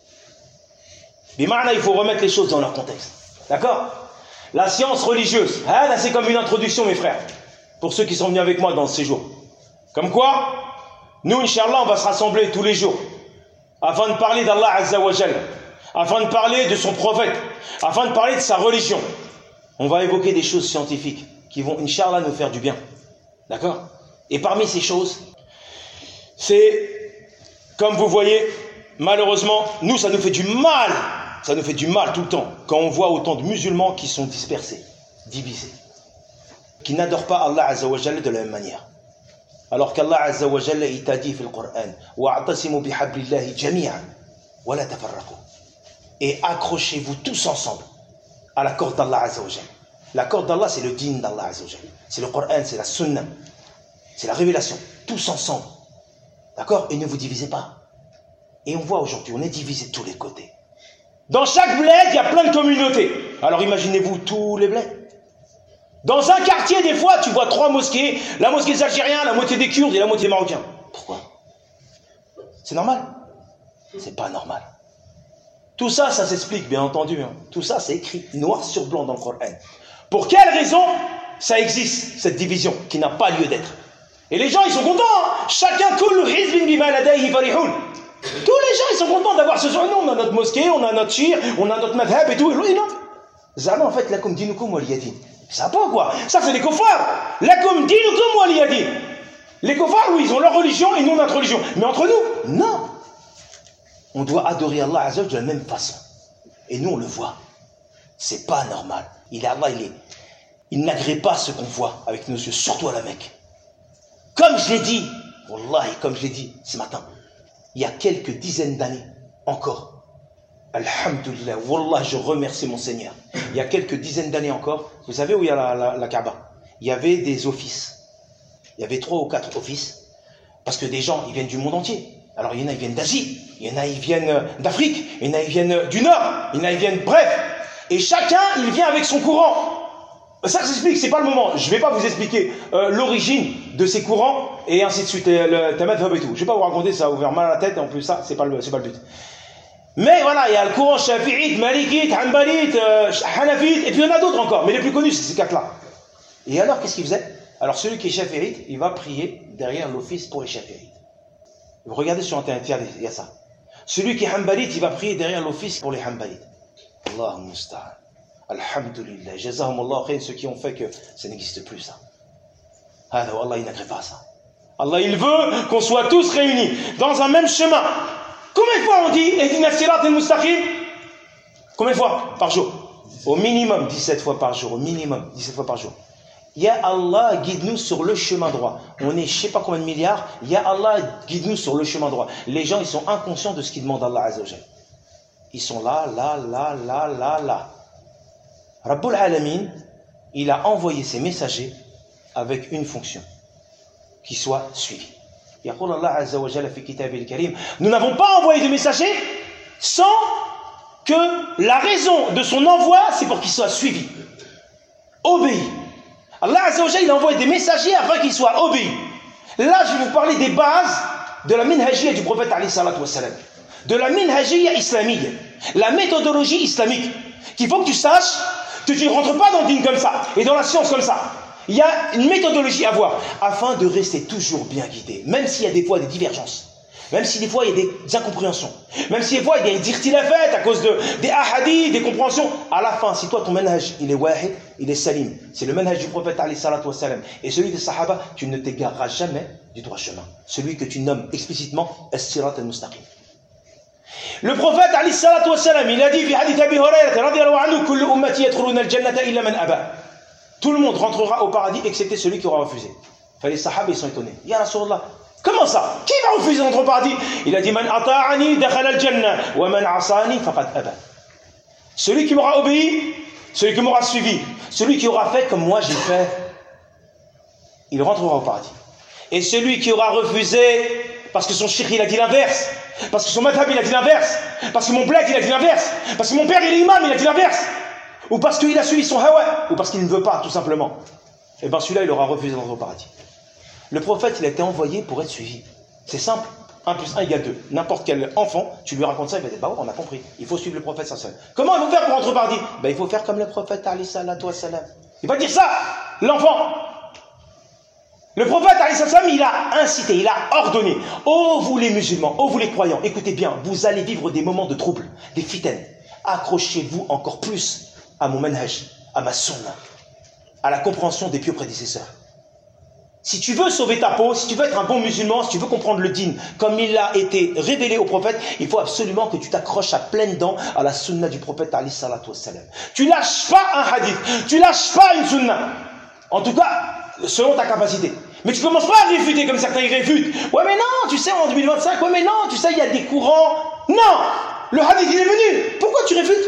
Mais maintenant, il faut remettre les choses dans leur contexte. D'accord? La science religieuse, hein, là c'est comme une introduction, mes frères, pour ceux qui sont venus avec moi dans ce séjour. Comme quoi, nous, Inch'Allah, on va se rassembler tous les jours afin de parler d'Allah Azza wa Jalla, afin de parler de son prophète, afin de parler de sa religion. On va évoquer des choses scientifiques qui vont, Inch'Allah, nous faire du bien. D'accord? Et parmi ces choses, c'est, comme vous voyez, malheureusement, nous, ça nous fait du mal. Ça nous fait du mal tout le temps quand on voit autant de musulmans qui sont dispersés, divisés, qui n'adorent pas Allah Azza wa Jalla de la même manière. Alors qu'Allah Azza wa Jalla, il t'a dit dans le Coran, wa'tasimu bihablillahi jami'an wa la tafarraqu. Et accrochez-vous tous ensemble à la corde d'Allah Azza wa Jalla. La corde d'Allah, c'est le din d'Allah Azza wa Jalla. C'est le Coran, c'est la sunna. C'est la révélation. Tous ensemble. D'accord? Et ne vous divisez pas. Et on voit aujourd'hui, on est divisé de tous les côtés. Dans chaque bled, il y a plein de communautés. Alors imaginez-vous tous les bleds. Dans un quartier, des fois, tu vois trois mosquées. La mosquée des Algériens, la moitié des Kurdes et la moitié des Marocains. Pourquoi? C'est normal? C'est pas normal. Tout ça, ça s'explique, bien entendu. Hein. Tout ça, c'est écrit noir sur blanc dans le Coran. Pour quelle raison? ça existe, cette division qui n'a pas lieu d'être. Et les gens, ils sont contents. Hein. Chacun, kullu hizbin bima ladayhi farihun. Tous les gens, ils sont contents d'avoir ce genre. On a notre mosquée, on a notre shir, on a notre madhab et tout. Et non. Zama, en fait, lakum dinukum waliyadin. Ça pas quoi. Ça, c'est les kofars. Lakum dinukum waliyadin. Les kofars, oui, ils ont leur religion et nous, notre religion. Mais entre nous, non. On doit adorer Allah Azza wa Jalla de la même façon. Et nous, on le voit. C'est pas normal. Il est Allah, il est. Il n'agrée pas ce qu'on voit avec nos yeux, surtout à la Mecque. Comme je l'ai dit, Wallahi, comme je l'ai dit ce matin, il y a quelques dizaines d'années encore, Alhamdulillah, Wallah, je remercie mon Seigneur. Il y a quelques dizaines d'années encore, vous savez où il y a la, la, la Kaaba? Il y avait des offices. Il y avait trois ou quatre offices. Parce que des gens, ils viennent du monde entier. Alors il y en a, ils viennent d'Asie, il y en a, ils viennent d'Afrique, il y en a, ils viennent du Nord, il y en a, ils viennent, bref. Et chacun, il vient avec son courant. Ça, ça s'explique, c'est pas le moment. Je vais pas vous expliquer euh, l'origine de ces courants et ainsi de suite, le tamadhab et tout. Je vais pas vous raconter, ça va vous faire mal à la tête, en plus ça, c'est pas le, c'est pas le but. Mais voilà, il y a le courant shafi'ite, malikite, hanbalite, euh, hanafite, et puis il y en a d'autres encore, mais les plus connus, c'est ces quatre-là. Et alors, qu'est-ce qu'il faisait? Alors, celui qui est shafi'ite, il va prier derrière l'office pour les shafi'ites. Vous regardez sur internet, il y a ça. Celui qui est hanbalite, il va prier derrière l'office pour les hanbalites. Allah musta'an. Alhamdulillah, jazahumullah khayr, ceux qui ont fait que ça n'existe plus ça. Allah, Allah il n'agrée pas ça. Allah il veut qu'on soit tous réunis dans un même chemin. Combien de fois on dit Ihdina sirat al-mustaqim? Combien de fois par jour? Au minimum dix-sept fois par jour, au minimum dix-sept fois par jour. Ya Allah, guide-nous sur le chemin droit. On est je sais pas combien de milliards. Ya Allah, guide-nous sur le chemin droit. Les gens ils sont inconscients de ce qu'ils demandent à Allah Azza wa Jalla. Ils sont là, là, là, là, là, là. Rabbul Alamin, il a envoyé ses messagers avec une fonction, qui soit suivie. Yaqul Allah Azza wa Jalla fi kitabil karim, nous n'avons pas envoyé de messagers sans que la raison de son envoi, c'est pour qu'il soit suivi, obéi. Allah Azza wa Jalla, il a envoyé des messagers afin qu'ils soient obéis. Là, je vais vous parler des bases de la minhajiyya du prophète alayhi salatu wa salam, de la minhajiyya islamique, la méthodologie islamique, qu'il faut que tu saches que tu ne rentres pas dans le dîn comme ça, et dans la science comme ça. Il y a une méthodologie à voir, afin de rester toujours bien guidé, même s'il y a des fois des divergences, même si des fois il y a des incompréhensions, même si des fois il y a des irtilafat à cause de, des ahadis, des compréhensions. À la fin, si toi ton manhaj, il est wahid, il est salim, c'est le manhaj du prophète alayhi salatu wassalam, et celui des sahaba, tu ne t'égareras jamais du droit chemin. Celui que tu nommes explicitement as-sirat al-mustaqim. Le prophète alayhi salatu wassalam, il a dit fi hadith Abi Hurayrah radiyallahu anhu, kullu ummati yadkhuluna al-jannata illa man aba. Tout le monde rentrera au paradis excepté celui qui aura refusé. Enfin, les sahaba ils sont étonnés. Ya Rasulullah, comment ça? Qui va refuser d'entrer au paradis? Il a dit man ata'ani dakhala al-jannah wa man asani faqad aba. Celui qui m'aura obéi, celui qui m'aura suivi, celui qui aura fait comme moi j'ai fait, il rentrera au paradis. Et celui qui aura refusé parce que son shirk il a dit l'inverse, parce que son madhab il a dit l'inverse, parce que mon bled il a dit l'inverse, parce que mon père il est imam il a dit l'inverse, ou parce qu'il a suivi son hawa, ou parce qu'il ne veut pas tout simplement, et bien celui-là il aura refusé d'entrer au paradis. Le prophète il a été envoyé pour être suivi. C'est simple, un plus un égale deux. N'importe quel enfant, tu lui racontes ça, il va dire bah ouais, on a compris, il faut suivre le prophète sallallahu alayhi wa sallam. Comment il faut faire pour entrer au paradis? Ben il faut faire comme le prophète alayhi salatu wa salam. Il va dire ça, l'enfant. Le prophète alayhi salam, il a incité, il a ordonné. Oh vous les musulmans, oh vous les croyants, écoutez bien, vous allez vivre des moments de trouble, des fitaines. Accrochez-vous encore plus à mon manhaj, à ma sunna, à la compréhension des pieux prédécesseurs. Si tu veux sauver ta peau, si tu veux être un bon musulman, si tu veux comprendre le dîn comme il a été révélé au prophète, il faut absolument que tu t'accroches à pleines dents à la sunna du prophète alayhi salatu wassalam. Tu lâches pas un hadith, tu lâches pas une sunna. En tout cas, selon ta capacité. Mais tu commences pas à réfuter comme certains y réfutent. Ouais mais non, tu sais en deux mille vingt-cinq, ouais mais non, tu sais il y a des courants. Non, le hadith il est venu. Pourquoi tu réfutes?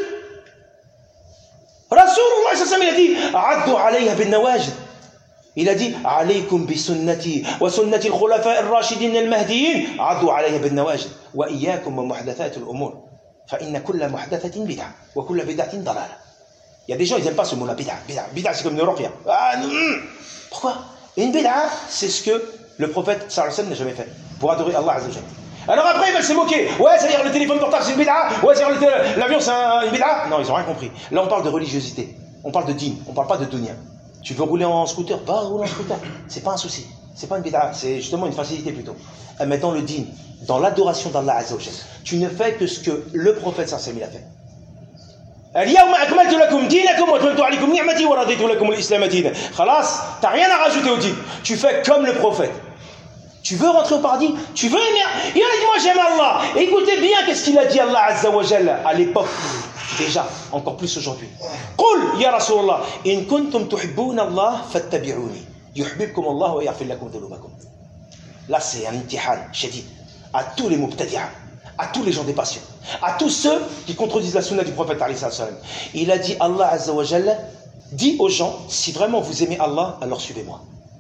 Rasulullah sallallahu alayhi wa sallam il a dit Addu alayha bin nawajid. Il a dit alaykum bi sunnati wa sunnati al-khulafa ar-rashidin al-mahdiyyin addu alayha bin nawajid wa iyyakum wa muhdathat al-umur fa inna kulla muhdathatin bid'ah wa kulla bid'atin dalalah. Il y a des gens ils n'aiment pas ce mot là, bid'ah. Bid'ah, bid'ah c'est comme une ruqya. Ah, pourquoi? Une bid'ah, c'est ce que le prophète sallallahu alayhi wa sallam n'a jamais fait pour adorer Allah azza wa jalla. Alors après ils veulent se moquer. Ouais, c'est-à-dire le téléphone portable c'est une bid'ah. Ouais, c'est-à-dire l'avion c'est une bid'ah. Non, ils n'ont rien compris. Là on parle de religiosité, on parle de dîn, on parle pas de dunya. Tu veux rouler en scooter, va rouler en scooter. C'est pas un souci. C'est pas une bid'a, c'est justement une facilité plutôt. Et maintenant le dîn, dans l'adoration d'Allah Azza wa Jalla, tu ne fais que ce que le prophète sallallahu alayhi wa sallam a fait. اليوم أكملت لكم دينكم وأتممت عليكم نعمتي ورضيت لكم الإسلام دينا. خلاص, t'as rien à rajouter au dîn. Tu fais comme le prophète. Tu veux rentrer au paradis? Tu veux aimer? Il a dit moi j'aime Allah. Écoutez bien qu'est-ce qu'il a dit Allah Azza wa Jalla à l'époque. Déjà, encore plus aujourd'hui. قل يا رسول الله إن كنتم تحبون الله فاتبعوني يحببكم الله ويغفر لكم ذنوبكم. Là c'est un imtihan shadid à tous les mubtadi'a, à tous les gens des passions, à tous ceux qui contredisent la sunna du prophète alayhi salam. Il a dit Allah Azza wa Jalla dit aux gens si vraiment vous aimez Allah alors suivez-moi.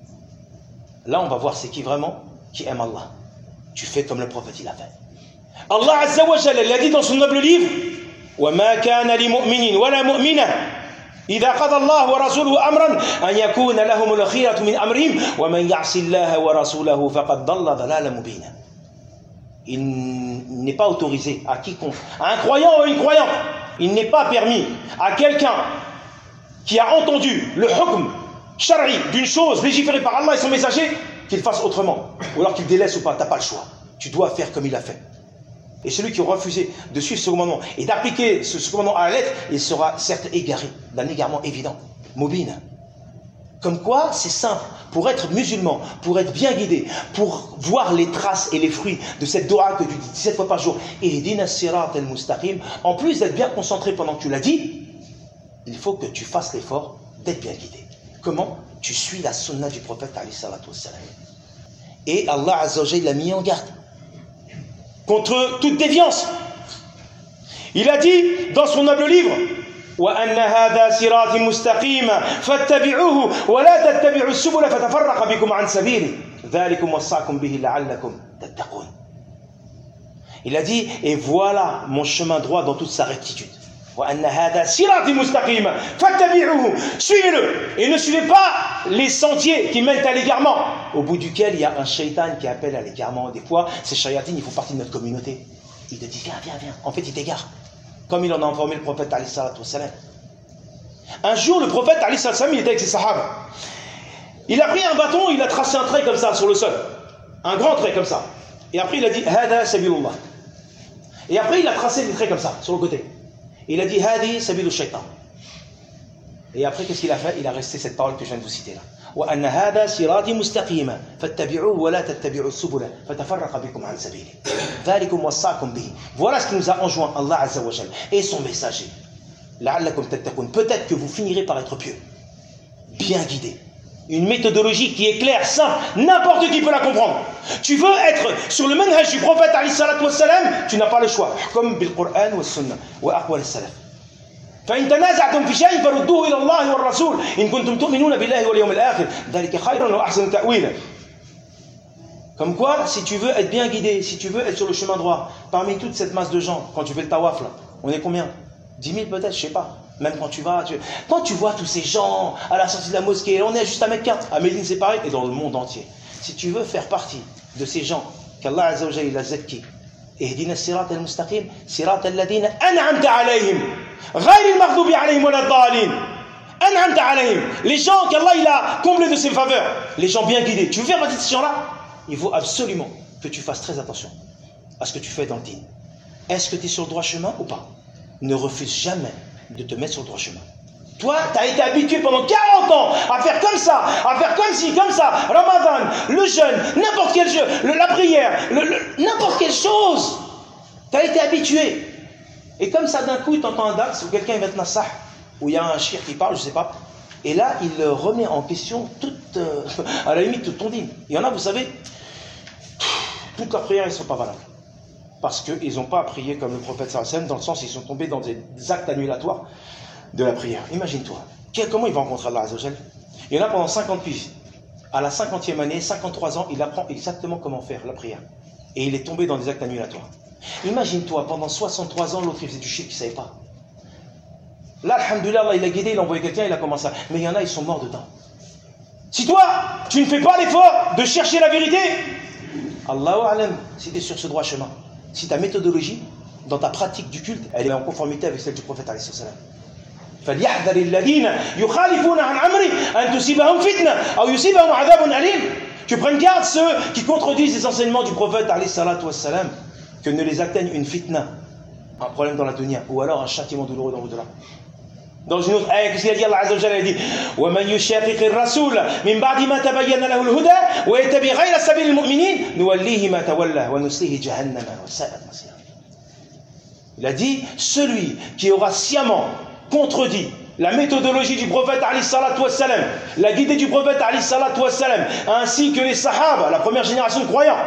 Là on va voir c'est qui vraiment qui aime Allah. Tu fais comme le prophète il a fait. Allah Azza wa Jalla l'a dit dans son noble livre وما كان لمؤمن ولا مؤمنة إذا قضى الله ورسوله أمرا أن يكون لهم الخيرة من أمرهم ومن يعص الله ورسوله فقد ضل ضلالا مبينا. Il n'est pas autorisé à quiconque, à un croyant ou une croyante, il n'est pas permis à quelqu'un qui a entendu le hukm shari d'une chose légiférée par Allah et son messager qu'il fasse autrement ou alors qu'il délaisse ou pas. Tu n'as pas le choix, tu dois faire comme il a fait. Et celui qui aura refusé de suivre ce commandement et d'appliquer ce, ce commandement à la lettre, il sera certes égaré, d'un égarement évident, mobile. Comme quoi, c'est simple, pour être musulman, pour être bien guidé, pour voir les traces et les fruits de cette dua que tu dis dix-sept fois par jour, et Ihdina sirat al-mustaqim, en plus d'être bien concentré pendant que tu l'as dit, il faut que tu fasses l'effort d'être bien guidé. Comment? Tu suis la sunna du prophète alayhi salatu wassalam. Et Allah Azza wa Jalla l'a mis en garde contre toute déviance. Il a dit dans son noble livre وَأَنَّ هَذَا صِرَاطِ مُسْتَقِيمًا فَاتَّبِعُوهُ وَلَا تَتَّبِعُوا السُّبُلَ فَتَفَرَّقَ بِكُمْ عَنْ سَبِيلِهِ ذَلِكُمْ وَصَّاكُمْ بِهِ لَعَلَّكُمْ تَتَّقُونَ. Il a dit et voilà mon chemin droit dans toute sa rectitude. وَأَنَّ هَذَا صِرَاطِ مُسْتَقِيمًا فَاتَّبِعُوهُ. Suivez-le et ne suivez pas les sentiers qui mènent à l'égarement, au bout duquel il y a un shaitan qui appelle à l'égarement. Des fois, ces shayatines, ils font partie de notre communauté. Il te dit viens, viens, viens. En fait, il t'égare. Comme il en a informé le prophète alayhi salatu wassalam. Un jour, le prophète alayhi salatu wassalam, il était avec ses sahaba. Il a pris un bâton, il a tracé un trait comme ça sur le sol. Un grand trait comme ça. Et après, il a dit hada sabilullah. Et après, il a tracé des traits comme ça, sur le côté. Et il a dit hadi sabilu shaitan. Et après, qu'est-ce qu'il a fait? Il a resté cette parole que je viens de vous citer là. وَأَنَّ هَذَا صِرَاطِي مُسْتَقِيمًا فَاتَّبِعُوهُ وَلَا تَتَّبِعُوا السُّبُلَ فَتَفَرَّقَ بِكُمْ عَنْ سَبِيلِهِ ذَلِكُمْ وَصَّاكُمْ بِهِ. Voilà ce qui nous a enjoint Allah Azza wa Jalla et son messager. لَعَلَّكُمْ تَتَّقُونَ. Peut-être que vous finirez par être pieux, bien guidé. Une méthodologie qui est claire, simple, n'importe qui peut la comprendre. Tu veux être sur le manhaj du prophète alayhi salatu wassalam, tu n'as pas le choix. Comme bil Qur'an wa sunnah wa aqwal as-salaf. فإن تنازعتم في شيء فردوه إلى الله والرسول إن كنتم تؤمنون بالله واليوم الآخر ذلك خير وأحسن تأويلا. Comme quoi, si tu veux être bien guidé, si tu veux être sur le chemin droit, parmi toute cette masse de gens, quand tu fais le tawaf là, on est combien? dix mille peut-être, je sais pas. Même quand tu vas, tu... quand tu vois tous ces gens à la sortie de la mosquée, on est juste à Mecca, à Médine c'est pareil, et dans le monde entier. Si tu veux faire partie de ces gens qu'Allah Azza wa Jalla a zakki, اهدنا الصراط المستقيم صراط الذين أنعمت عليهم غير المغضوب عليهم ولا الضالين. أنعمت عليهم, les gens qu'Allah il a comblés de ses faveurs, les gens bien guidés. Tu veux faire partie de ces gens-là? Il faut absolument que tu fasses très attention à ce que tu fais dans le dîn. Est-ce que tu es sur le droit chemin ou pas? Ne refuse jamais de te mettre sur le droit chemin. Toi, tu as été habitué pendant quarante ans à faire comme ça, à faire comme ci, comme ça. Ramadan, le jeûne, n'importe quel jeu, le, la prière, le, le, n'importe quelle chose. Tu as été habitué. Et comme ça, d'un coup, tu entends un dax où quelqu'un va te nassah, où il y a un shir qui parle, je ne sais pas. Et là, il remet en question toute, euh, à la limite, toute ton dîn. Il y en a, vous savez, toutes leurs prières, elles ne sont pas valables. Parce qu'ils n'ont pas prié comme le prophète sallallahu alayhi wa sallam, dans le sens ils sont tombés dans des actes annulatoires de la prière. Imagine-toi, comment il va rencontrer Allah Azza wa Jalla? Il y en a pendant cinquante piges. À la cinquantième année, cinquante-trois ans, il apprend exactement comment faire la prière. Et il est tombé dans des actes annulatoires. Imagine-toi, pendant soixante-trois ans, l'autre il faisait du shirk, il ne savait pas. Là, alhamdoulilah, Allah, il a guidé, il a envoyé quelqu'un, il a commencé à... Mais il y en a, ils sont morts dedans. Si toi, tu ne fais pas l'effort de chercher la vérité, Allahu a'lam, si tu es sur ce droit chemin, si ta méthodologie, dans ta pratique du culte, elle est en conformité avec celle du prophète alayhi salam. فليحذر الذين يخالفون عن أمره أن تصيبهم فتنة أو يصيبهم عذاب أليم. Que prennent garde ceux qui contredisent les enseignements du prophète alayhi salatu wassalam, que ne les atteigne une fitna, un problème dans la dunya, ou alors un châtiment douloureux dans l'au-delà. Dans une autre ayah, qu'est-ce qu'il a dit? Allah Azza wa Jalla a dit وَمَنْ يُشَاقِقِ الرَّسُولَ مِنْ بَعْدِ مَا تَبَيَّنَ لَهُ الْهُدَى وَيَتَّبِعْ غَيْرَ سَبِيلِ الْمُؤْمِنِينَ نُوَلِّهِ مَا تَوَلَّى وَنُصْلِهِ جَهَنَّمَ وَسَاءَتْ مَصِيرًا. Il a dit, celui qui aura sciemment contredit la méthodologie du prophète alayhi salatu wassalam, la guidée du prophète alayhi salatu wassalam, ainsi que les sahaba, la première génération de croyants,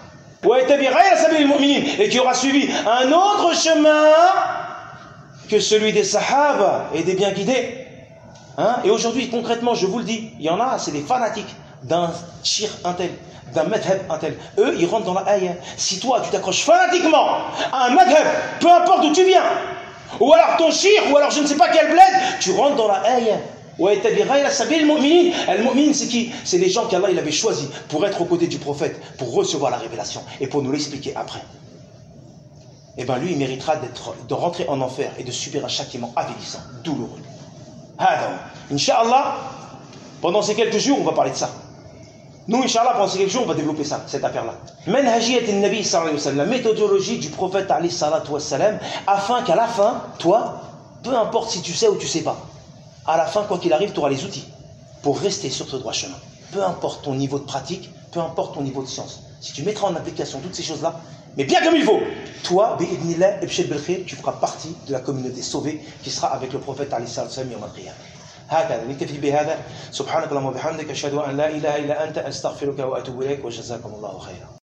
et qui aura suivi un autre chemin que celui des sahaba et des bien guidés. Hein? Et aujourd'hui, concrètement, je vous le dis, il y en a, c'est des fanatiques d'un shir un tel, d'un madhab un tel. Eux, ils rentrent dans la ayah. Si toi, tu t'accroches fanatiquement à un madhab, peu importe d'où tu viens, ou alors ton shir, ou alors je ne sais pas quel bled, tu rentres dans la ayah. Al-Mu'min, c'est qui? C'est les gens qu'Allah il avait choisis pour être aux côtés du prophète, pour recevoir la révélation et pour nous l'expliquer après. Et bien lui, il méritera d'être, de rentrer en enfer et de subir un châtiment avilissant, douloureux. Inch'Allah, pendant ces quelques jours, on va parler de ça. Nous, Inch'Allah, pendant ces quelques jours, on va développer ça, cette affaire-là. Manhajiyat al-Nabi sallallahu alayhi wa sallam, la méthodologie du prophète alayhi salatu wa sallam, afin qu'à la fin, toi, peu importe si tu sais ou tu sais pas, à la fin, quoi qu'il arrive, tu auras les outils pour rester sur ce droit chemin. Peu importe ton niveau de pratique, peu importe ton niveau de science. Si tu mettras en application toutes ces choses-là, mais bien comme il faut, toi, bi'idnillah, tu feras partie de la communauté sauvée qui sera avec le prophète alayhi salatu wa sallam yawm al-qiyamah. هكذا نكتفي بهذا سبحانك اللهم وبحمدك أشهد أن لا إله إلا أنت أستغفرك وأتوب إليك وجزاكم الله خيرا.